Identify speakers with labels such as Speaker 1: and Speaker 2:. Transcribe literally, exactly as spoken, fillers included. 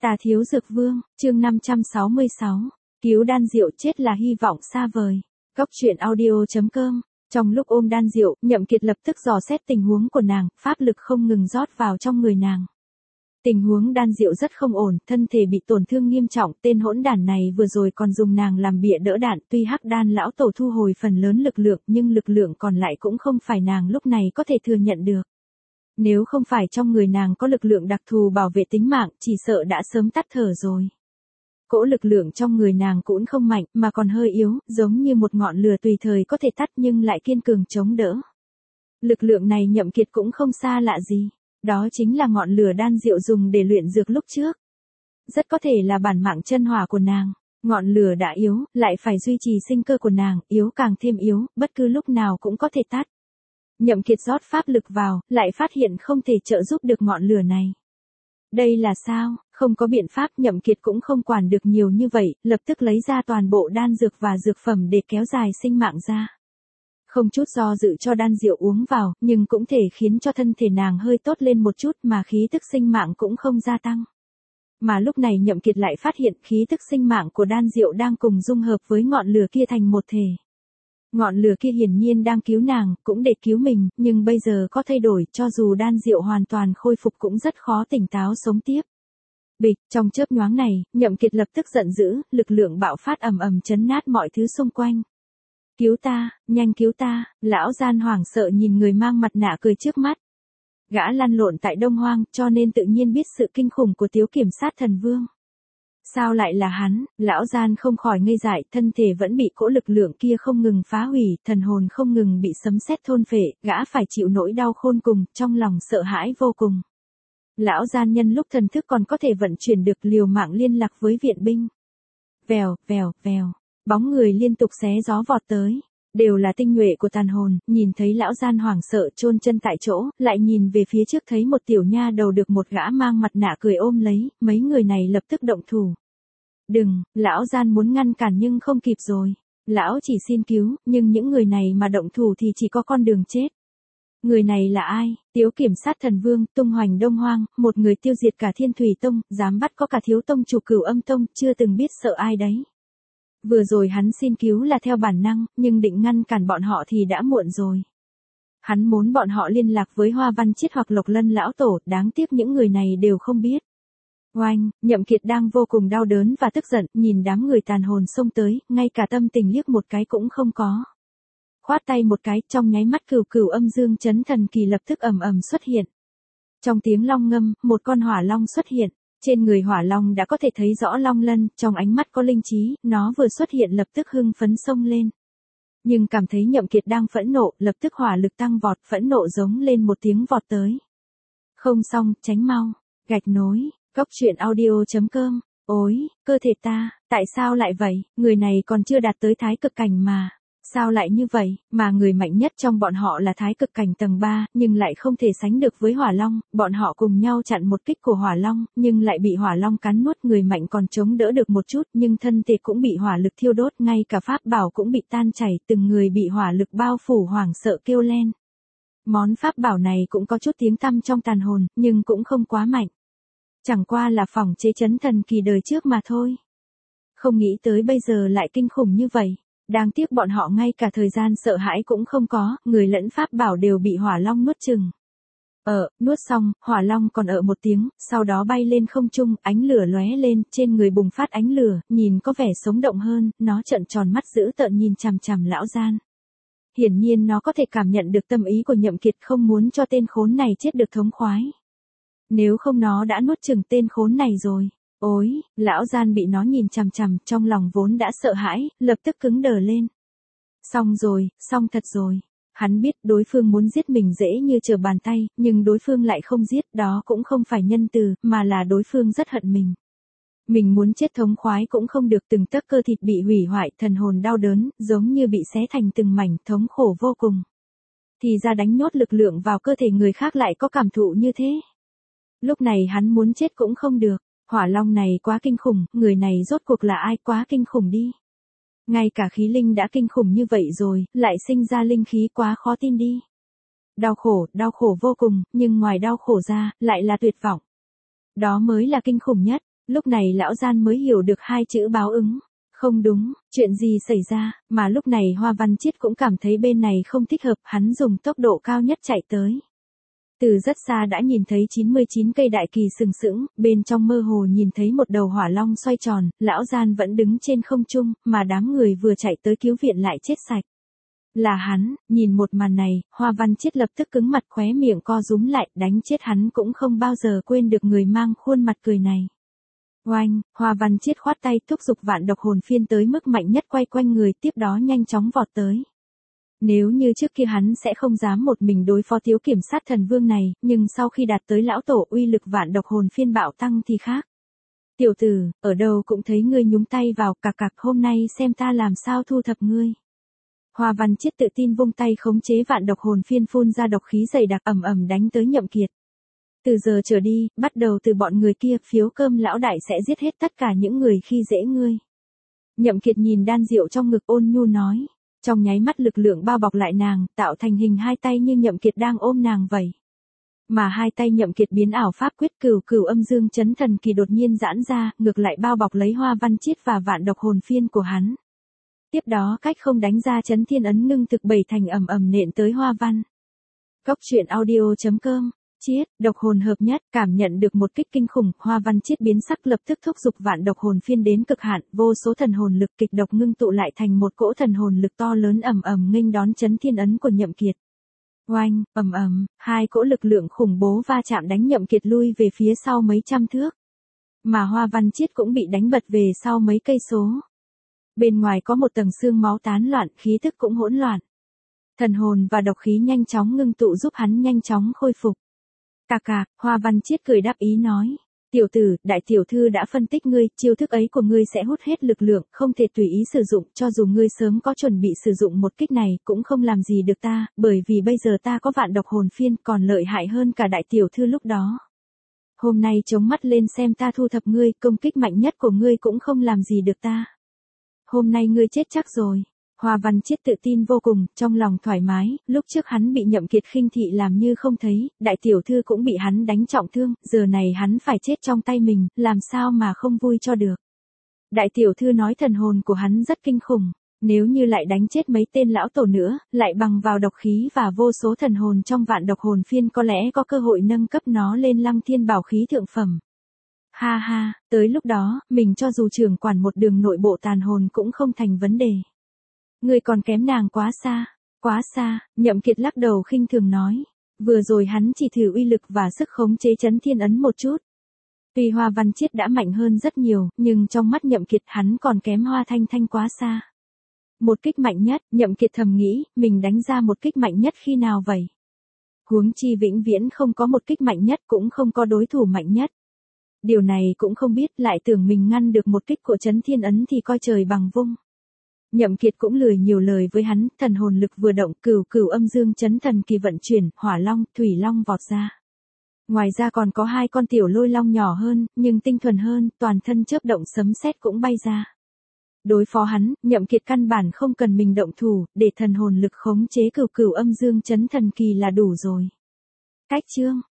Speaker 1: Tà Thiếu Dược Vương, chương năm trăm sáu mươi sáu, cứu đan diệu chết là hy vọng xa vời. Góc truyện audio chấm com. Trong lúc ôm đan diệu, Nhậm Kiệt lập tức dò xét tình huống của nàng, pháp lực không ngừng rót vào trong người nàng. Tình huống đan diệu rất không ổn, thân thể bị tổn thương nghiêm trọng, tên hỗn đản này vừa rồi còn dùng nàng làm bịa đỡ đạn, tuy hắc đan lão tổ thu hồi phần lớn lực lượng, nhưng lực lượng còn lại cũng không phải nàng lúc này có thể thừa nhận được. Nếu không phải trong người nàng có lực lượng đặc thù bảo vệ tính mạng, chỉ sợ đã sớm tắt thở rồi. Cỗ lực lượng trong người nàng cũng không mạnh, mà còn hơi yếu, giống như một ngọn lửa tùy thời có thể tắt nhưng lại kiên cường chống đỡ. Lực lượng này Nhậm Kiệt cũng không xa lạ gì. Đó chính là ngọn lửa đan diệu dùng để luyện dược lúc trước. Rất có thể là bản mạng chân hỏa của nàng. Ngọn lửa đã yếu, lại phải duy trì sinh cơ của nàng, yếu càng thêm yếu, bất cứ lúc nào cũng có thể tắt. Nhậm Kiệt rót pháp lực vào, lại phát hiện không thể trợ giúp được ngọn lửa này. Đây là sao? Không có biện pháp, Nhậm Kiệt cũng không quản được nhiều như vậy, lập tức lấy ra toàn bộ đan dược và dược phẩm để kéo dài sinh mạng ra. Không chút do dự cho đan diệu uống vào, nhưng cũng thể khiến cho thân thể nàng hơi tốt lên một chút mà khí tức sinh mạng cũng không gia tăng. Mà lúc này Nhậm Kiệt lại phát hiện khí tức sinh mạng của đan diệu đang cùng dung hợp với ngọn lửa kia thành một thể. Ngọn lửa kia hiển nhiên đang cứu nàng, cũng để cứu mình, nhưng bây giờ có thay đổi, cho dù đan diệu hoàn toàn khôi phục cũng rất khó tỉnh táo sống tiếp. Bịch, trong chớp nhoáng này, Nhậm Kiệt lập tức giận dữ, lực lượng bạo phát ầm ầm chấn nát mọi thứ xung quanh. Cứu ta, nhanh cứu ta, lão gian hoảng sợ nhìn người mang mặt nạ cười trước mắt. Gã lăn lộn tại Đông Hoang, cho nên tự nhiên biết sự kinh khủng của Tiếu Kiểm Sát Thần Vương. Sao lại là hắn? Lão gian không khỏi ngây dại, thân thể vẫn bị cỗ lực lượng kia không ngừng phá hủy, thần hồn không ngừng bị sấm sét thôn phệ, gã phải chịu nỗi đau khôn cùng, trong lòng sợ hãi vô cùng. Lão gian nhân lúc thần thức còn có thể vận chuyển được liều mạng liên lạc với viện binh. Vèo, vèo, vèo. Bóng người liên tục xé gió vọt tới, đều là tinh nhuệ của tàn hồn, nhìn thấy lão gian hoảng sợ chôn chân tại chỗ, lại nhìn về phía trước thấy một tiểu nha đầu được một gã mang mặt nạ cười ôm lấy, mấy người này lập tức động thủ. Đừng, lão gian muốn ngăn cản nhưng không kịp rồi, lão chỉ xin cứu, nhưng những người này mà động thủ thì chỉ có con đường chết. Người này là ai? Tiếu Kiểm Sát Thần Vương, tung hoành Đông Hoang, một người tiêu diệt cả Thiên Thủy Tông, dám bắt có cả thiếu tông chủ Cửu Âm Tông, chưa từng biết sợ ai đấy. Vừa rồi hắn xin cứu là theo bản năng, nhưng định ngăn cản bọn họ thì đã muộn rồi. Hắn muốn bọn họ liên lạc với Hoa Văn Chiết hoặc Lộc Lân lão tổ, đáng tiếc những người này đều không biết. Oanh, Nhậm Kiệt đang vô cùng đau đớn và tức giận, nhìn đám người tàn hồn xông tới, ngay cả tâm tình liếc một cái cũng không có. Khoát tay một cái, trong nháy mắt Cửu Cửu Âm Dương Chấn Thần Kỳ lập tức ầm ầm xuất hiện. Trong tiếng long ngâm, một con hỏa long xuất hiện. Trên người hỏa long đã có thể thấy rõ long lân, trong ánh mắt có linh trí, nó vừa xuất hiện lập tức hưng phấn xông lên. Nhưng cảm thấy Nhậm Kiệt đang phẫn nộ, lập tức hỏa lực tăng vọt, phẫn nộ giống lên một tiếng vọt tới. Không xong, tránh mau, gạch nối, góc truyện audio chấm com, ối, cơ thể ta, tại sao lại vậy, người này còn chưa đạt tới thái cực cảnh mà. Sao lại như vậy, mà người mạnh nhất trong bọn họ là thái cực cảnh tầng ba, nhưng lại không thể sánh được với hỏa long, bọn họ cùng nhau chặn một kích của hỏa long, nhưng lại bị hỏa long cắn nuốt, người mạnh còn chống đỡ được một chút, nhưng thân thể cũng bị hỏa lực thiêu đốt, ngay cả pháp bảo cũng bị tan chảy, từng người bị hỏa lực bao phủ hoảng sợ kêu lên. Món pháp bảo này cũng có chút tiếng tăm trong tàn hồn, nhưng cũng không quá mạnh. Chẳng qua là phỏng chế chấn thần kỳ đời trước mà thôi. Không nghĩ tới bây giờ lại kinh khủng như vậy. Đáng tiếc bọn họ ngay cả thời gian sợ hãi cũng không có, người lẫn pháp bảo đều bị hỏa long nuốt chừng. Ờ, nuốt xong, hỏa long còn ở một tiếng, sau đó bay lên không trung, ánh lửa lóe lên, trên người bùng phát ánh lửa, nhìn có vẻ sống động hơn, nó trợn tròn mắt dữ tợn nhìn chằm chằm lão gian. Hiển nhiên nó có thể cảm nhận được tâm ý của Nhậm Kiệt, không muốn cho tên khốn này chết được thống khoái. Nếu không nó đã nuốt chừng tên khốn này rồi. Ôi, lão gian bị nó nhìn chằm chằm, trong lòng vốn đã sợ hãi, lập tức cứng đờ lên. Xong rồi, xong thật rồi. Hắn biết đối phương muốn giết mình dễ như trở bàn tay, nhưng đối phương lại không giết, đó cũng không phải nhân từ, mà là đối phương rất hận mình. Mình muốn chết thống khoái cũng không được, từng tấc cơ thịt bị hủy hoại, thần hồn đau đớn, giống như bị xé thành từng mảnh, thống khổ vô cùng. Thì ra đánh nhốt lực lượng vào cơ thể người khác lại có cảm thụ như thế. Lúc này hắn muốn chết cũng không được. Hỏa long này quá kinh khủng, người này rốt cuộc là ai, quá kinh khủng đi. Ngay cả khí linh đã kinh khủng như vậy rồi, lại sinh ra linh khí, quá khó tin đi. Đau khổ, đau khổ vô cùng, nhưng ngoài đau khổ ra, lại là tuyệt vọng. Đó mới là kinh khủng nhất. Lúc này lão gian mới hiểu được hai chữ báo ứng. Không đúng, chuyện gì xảy ra, mà lúc này Hoa Văn Chiết cũng cảm thấy bên này không thích hợp, hắn dùng tốc độ cao nhất chạy tới. Từ rất xa đã nhìn thấy chín mươi chín cây đại kỳ sừng sững, bên trong mơ hồ nhìn thấy một đầu hỏa long xoay tròn, lão gian vẫn đứng trên không trung, mà đám người vừa chạy tới cứu viện lại chết sạch. Là hắn, nhìn một màn này, Hoa Văn Chiết lập tức cứng mặt, khóe miệng co rúm lại, đánh chết hắn cũng không bao giờ quên được người mang khuôn mặt cười này. Oanh, Hoa Văn Chiết khoát tay thúc giục vạn độc hồn phiên tới mức mạnh nhất quay quanh người, tiếp đó nhanh chóng vọt tới. Nếu như trước kia hắn sẽ không dám một mình đối phó thiếu kiểm sát thần vương này, nhưng sau khi đạt tới lão tổ uy lực vạn độc hồn phiên bạo tăng thì khác. Tiểu tử, ở đâu cũng thấy ngươi nhúng tay vào, cạc cạc, hôm nay xem ta làm sao thu thập ngươi. Hoa Văn Chiết tự tin vung tay khống chế vạn độc hồn phiên phun ra độc khí dày đặc ầm ầm đánh tới Nhậm Kiệt. Từ giờ trở đi, bắt đầu từ bọn người kia, phiếu cơm lão đại sẽ giết hết tất cả những người khi dễ ngươi. Nhậm Kiệt nhìn đan rượu trong ngực ôn nhu nói. Trong nháy mắt lực lượng bao bọc lại nàng, tạo thành hình hai tay như Nhậm Kiệt đang ôm nàng vậy. Mà hai tay Nhậm Kiệt biến ảo pháp quyết cửu cửu âm dương chấn thần kỳ đột nhiên giãn ra, ngược lại bao bọc lấy Hoa Văn Chiết và vạn độc hồn phiên của hắn. Tiếp đó cách không đánh ra chấn thiên ấn ngưng thực bảy thành ầm ầm nện tới Hoa Văn. Góc truyện audio chấm com. Chiết, độc hồn hợp nhất, cảm nhận được một kích kinh khủng, Hoa Văn Chiết biến sắc lập tức thúc giục vạn độc hồn phiên đến cực hạn, vô số thần hồn lực kịch độc ngưng tụ lại thành một cỗ thần hồn lực to lớn ầm ầm nghênh đón chấn thiên ấn của Nhậm Kiệt. Oanh, ầm ầm, hai cỗ lực lượng khủng bố va chạm đánh Nhậm Kiệt lui về phía sau mấy trăm thước. Mà Hoa Văn Chiết cũng bị đánh bật về sau mấy cây số. Bên ngoài có một tầng xương máu tán loạn, khí thức cũng hỗn loạn. Thần hồn và độc khí nhanh chóng ngưng tụ giúp hắn nhanh chóng khôi phục. Cà cà, Hoa Văn Chiết cười đáp ý nói. Tiểu tử, đại tiểu thư đã phân tích ngươi, chiêu thức ấy của ngươi sẽ hút hết lực lượng, không thể tùy ý sử dụng, cho dù ngươi sớm có chuẩn bị sử dụng một kích này, cũng không làm gì được ta, bởi vì bây giờ ta có vạn độc hồn phiên còn lợi hại hơn cả đại tiểu thư lúc đó. Hôm nay chống mắt lên xem ta thu thập ngươi, công kích mạnh nhất của ngươi cũng không làm gì được ta. Hôm nay ngươi chết chắc rồi. Hoa Văn Chiết tự tin vô cùng, trong lòng thoải mái, lúc trước hắn bị Nhậm Kiệt khinh thị làm như không thấy, đại tiểu thư cũng bị hắn đánh trọng thương, giờ này hắn phải chết trong tay mình, làm sao mà không vui cho được. Đại tiểu thư nói thần hồn của hắn rất kinh khủng, nếu như lại đánh chết mấy tên lão tổ nữa, lại bằng vào độc khí và vô số thần hồn trong vạn độc hồn phiên có lẽ có cơ hội nâng cấp nó lên Lăng Thiên Bảo khí thượng phẩm. Ha ha, tới lúc đó, mình cho dù trưởng quản một đường nội bộ tàn hồn cũng không thành vấn đề. Ngươi còn kém nàng quá xa, quá xa, Nhậm Kiệt lắc đầu khinh thường nói. Vừa rồi hắn chỉ thử uy lực và sức khống chế chấn thiên ấn một chút. Tuy Hoa Văn Chiết đã mạnh hơn rất nhiều, nhưng trong mắt Nhậm Kiệt hắn còn kém Hoa Thanh Thanh quá xa. Một kích mạnh nhất, Nhậm Kiệt thầm nghĩ, mình đánh ra một kích mạnh nhất khi nào vậy? Huống chi vĩnh viễn không có một kích mạnh nhất cũng không có đối thủ mạnh nhất. Điều này cũng không biết, lại tưởng mình ngăn được một kích của chấn thiên ấn thì coi trời bằng vung. Nhậm Kiệt cũng lười nhiều lời với hắn, thần hồn lực vừa động, cửu cửu âm dương chấn thần kỳ vận chuyển, hỏa long, thủy long vọt ra. Ngoài ra còn có hai con tiểu lôi long nhỏ hơn, nhưng tinh thuần hơn, toàn thân chớp động sấm sét cũng bay ra. Đối phó hắn, Nhậm Kiệt căn bản không cần mình động thủ, để thần hồn lực khống chế cửu cửu âm dương chấn thần kỳ là đủ rồi. Cách chương